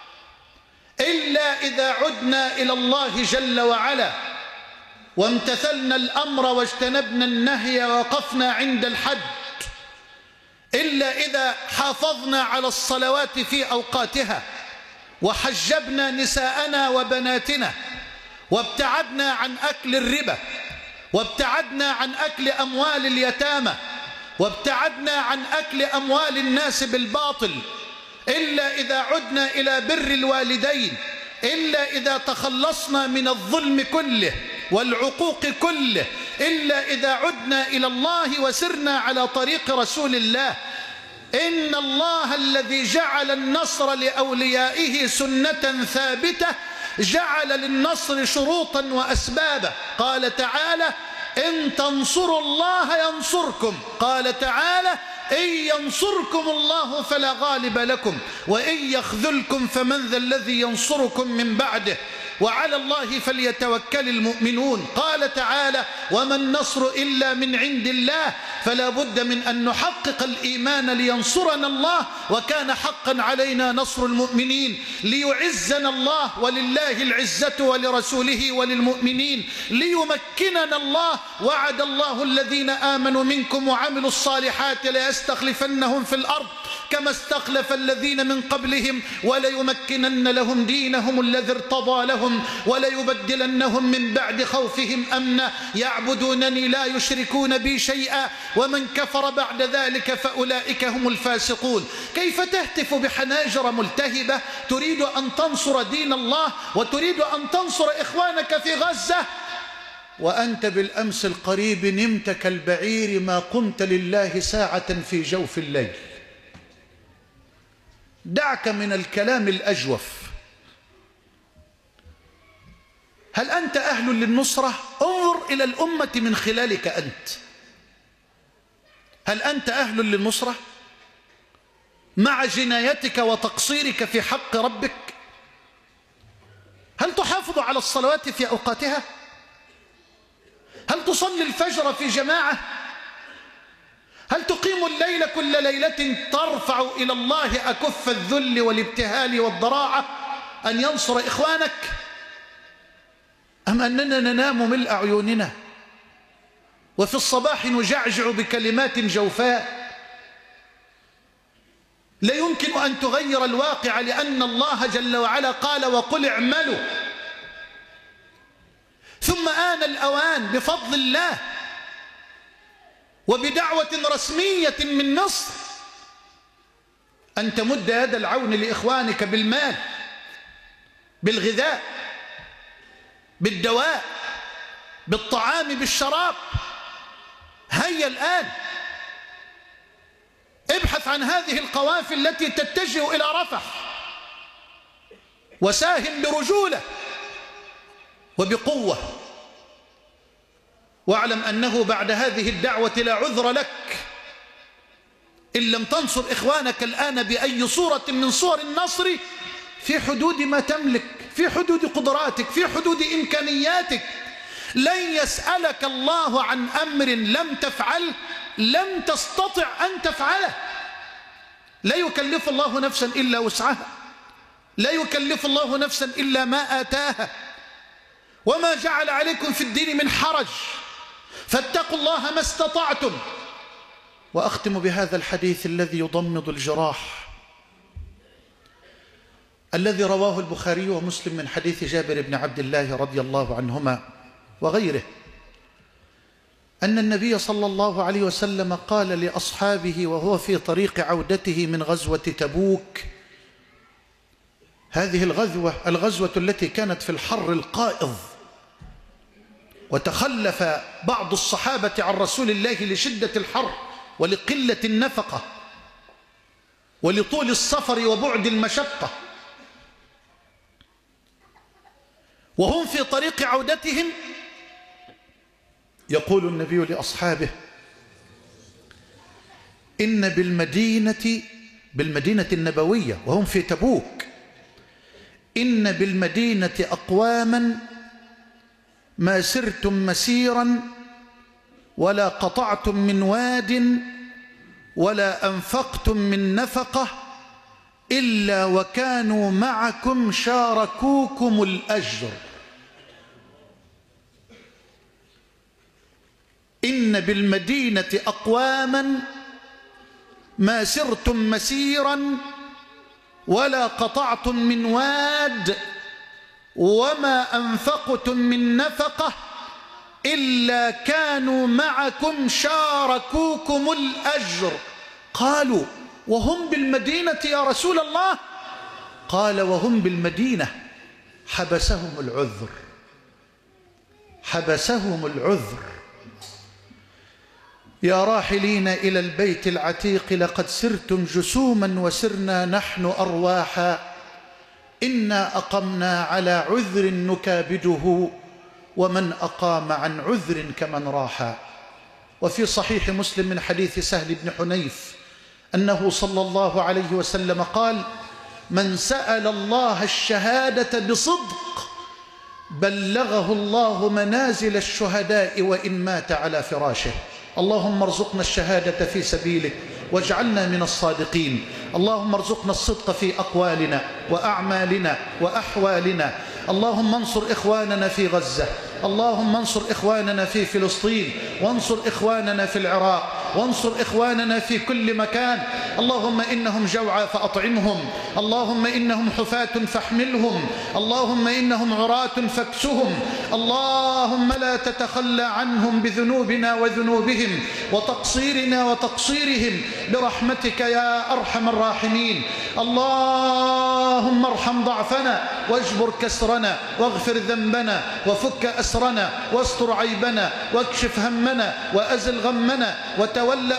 إلا إذا عدنا إلى الله جل وعلا وامتثلنا الأمر واجتنبنا النهي ووقفنا عند الحد، إلا إذا حافظنا على الصلوات في أوقاتها وحجبنا نساءنا وبناتنا وابتعدنا عن أكل الربا وابتعدنا عن أكل أموال اليتامى وابتعدنا عن أكل أموال الناس بالباطل، إلا إذا عدنا إلى بر الوالدين، إلا إذا تخلصنا من الظلم كله والعقوق كله، إلا إذا عدنا إلى الله وسرنا على طريق رسول الله. إن الله الذي جعل النصر لأوليائه سنة ثابتة جعل للنصر شروطا وأسبابا. قال تعالى: إن تنصروا الله ينصركم. قال تعالى: إن ينصركم الله فلا غالب لكم وإن يخذلكم فمن ذا الذي ينصركم من بعده وعلى الله فليتوكل المؤمنون. قال تعالى: وما النصر إلا من عند الله. فلا بد من أن نحقق الإيمان لينصرنا الله، وكان حقا علينا نصر المؤمنين ليعزنا الله، ولله العزة ولرسوله وللمؤمنين ليمكننا الله. وعد الله الذين آمنوا منكم وعملوا الصالحات ليستخلفنهم في الأرض كما استخلف الذين من قبلهم وليمكنن لهم دينهم الذي ارتضى لهم وليبدلنهم من بعد خوفهم أمنا يعبدونني لا يشركون بي شيئا ومن كفر بعد ذلك فأولئك هم الفاسقون. كيف تهتف بحناجر ملتهبة تريد أن تنصر دين الله وتريد أن تنصر إخوانك في غزة وأنت بالأمس القريب نمت كالبعير ما قمت لله ساعة في جوف الليل؟ دعك من الكلام الأجوف. هل أنت أهل للنصرة؟ انظر إلى الأمة من خلالك أنت. هل أنت أهل للنصرة مع جنايتك وتقصيرك في حق ربك؟ هل تحافظ على الصلوات في أوقاتها؟ هل تصلي الفجر في جماعة؟ هل تقيم الليل كل ليلة ترفع إلى الله أكف الذل والابتهال والضراعة أن ينصر إخوانك؟ أم أننا ننام ملء عيوننا وفي الصباح نجعجع بكلمات جوفاء لا يمكن أن تغير الواقع، لأن الله جل وعلا قال: وقل اعملوا. ثم آن الأوان بفضل الله وبدعوة رسمية من مصر أن تمد يد العون لإخوانك بالمال، بالغذاء، بالدواء، بالطعام، بالشراب. هيا الآن ابحث عن هذه القوافل التي تتجه إلى رفح وساهم برجولة وبقوة، واعلم أنه بعد هذه الدعوة لا عذر لك إن لم تنصر إخوانك الآن بأي صورة من صور النصر في حدود ما تملك، في حدود قدراتك، في حدود إمكانياتك. لن يسألك الله عن أمر لم تفعله لم تستطع أن تفعله. لا يكلف الله نفسا إلا وسعها، لا يكلف الله نفسا إلا ما آتاها، وما جعل عليكم في الدين من حرج، فاتقوا الله ما استطعتم. وأختم بهذا الحديث الذي يضمد الجراح، الذي رواه البخاري ومسلم من حديث جابر بن عبد الله رضي الله عنهما وغيره، أن النبي صلى الله عليه وسلم قال لأصحابه وهو في طريق عودته من غزوة تبوك، هذه الغزوة التي كانت في الحر القائض، وتخلف بعض الصحابة عن رسول الله لشدة الحر ولقلة النفقة ولطول السفر وبعد المشقة، وهم في طريق عودتهم يقول النبي لأصحابه: إن بالمدينة النبوية وهم في تبوك، إن بالمدينة أقواما ما سرتم مسيرا ولا قطعتم من واد ولا أنفقتم من نفقة إلا وكانوا معكم شاركوكم الأجر. إن بالمدينة أقواما ما سرتم مسيرا ولا قطعتم من واد وما أنفقتم من نفقة إلا كانوا معكم شاركوكم الأجر. قالوا: وهم بالمدينة يا رسول الله؟ قال: وهم بالمدينة حبسهم العذر، حبسهم العذر. يا راحلين إلى البيت العتيق لقد سرتم جسوما وسرنا نحن أرواحا، إنا أقمنا على عذر نكابده ومن أقام عن عذر كمن راحا. وفي صحيح مسلم من حديث سهل بن حنيف أنه صلى الله عليه وسلم قال: من سأل الله الشهادة بصدق بلغه الله منازل الشهداء وإن مات على فراشه. اللهم ارزقنا الشهادة في سبيلك واجعلنا من الصادقين. اللهم ارزقنا الصدق في أقوالنا وأعمالنا وأحوالنا. اللهم انصر إخواننا في غزة، اللهم انصر إخواننا في فلسطين، وانصر إخواننا في العراق، وانصر إخواننا في كل مكان. اللهم إنهم جوعى فأطعمهم، اللهم إنهم حفاة فاحملهم، اللهم إنهم عراة فاكسهم. اللهم لا تتخلى عنهم بذنوبنا وذنوبهم وتقصيرنا وتقصيرهم برحمتك يا أرحم الراحمين. اللهم ارحم ضعفنا واجبر كسرنا واغفر ذنبنا وفك أسرنا واستر عيبنا واكشف همنا وأزل غمنا وتول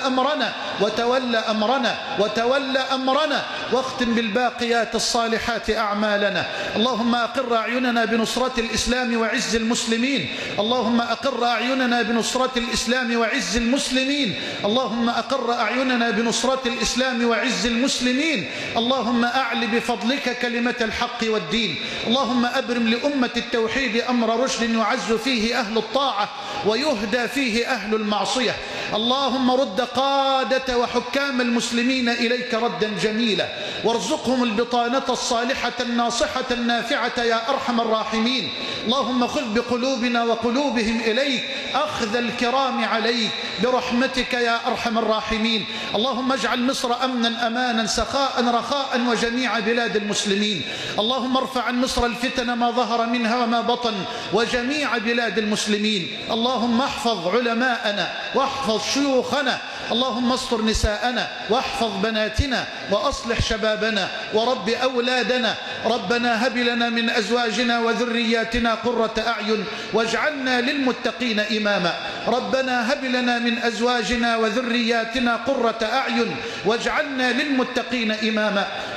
أمرنا واختم بالباقيات الصالحات أعمالنا. اللهم أقر أعيننا بنصرة الإسلام وعز المسلمين، اللهم أقر أعيننا بنصرة الإسلام وعز المسلمين، اللهم أقر أعيننا بنصرة الإسلام وعز المسلمين. اللهم أعل بفضلك كلمة الحق والدين. اللهم أبرم لأمة التوحيد أمر رشد يعز فيه أهل الطاعة ويهدى فيه أهل المعصية. اللهم رد قادة وحكام المسلمين إليك ردا جميلا، وارزقهم البطانة الصالحة الناصحة النافعة يا أرحم الراحمين. اللهم خذ بقلوبنا وقلوبهم إليك أخذ الكرام عليك برحمتك يا أرحم الراحمين. اللهم اجعل مصر أمنا أمانا سخاء رخاء وجميع بلاد المسلمين. اللهم ارفع عن مصر الفتن ما ظهر منها وما بطن وجميع بلاد المسلمين. اللهم احفظ علماءنا واحفظ شيوخنا، اللهم استر نساءنا واحفظ بناتنا وأصلح شبابنا ورب أولادنا. ربنا هب لنا من أزواجنا وذرياتنا قرة أعين واجعلنا للمتقين إماما. ربنا هب لنا من أزواجنا وذرياتنا قرة أعين واجعلنا للمتقين إماما.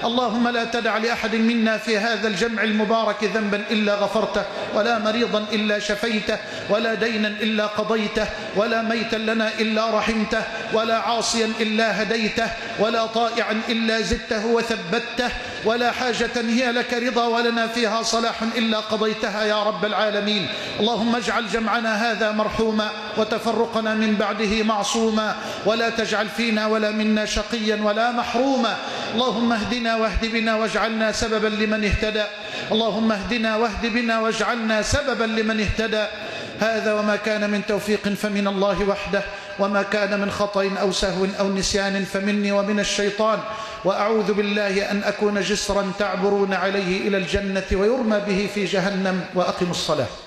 اللهم لا تدع لأحد منا في هذا الجمع المبارك ذنبا إلا غفرته، ولا مريضا إلا شفيته، ولا دينا إلا قضيته، ولا ميتا لنا إلا رحمته، ولا عاصيا إلا هديته، ولا طائعا إلا زدته وثبته، ولا حاجة هي لك رضا ولنا فيها صلاح إلا قضيتها يا رب العالمين. اللهم اجعل جمعنا هذا مرحوما وتفرقنا من بعده معصوما، ولا تجعل فينا ولا منا شقيا ولا محروما. اللهم اهدنا واهد بنا واجعلنا سببا لمن اهتدى. اللهم اهدنا واهد بنا واجعلنا سببا لمن اهتدى. هذا وما كان من توفيق فمن الله وحده، وما كان من خطأ أو سهو أو نسيان فمني ومن الشيطان، وأعوذ بالله أن أكون جسرا تعبرون عليه إلى الجنة ويرمى به في جهنم. وأقم الصلاة.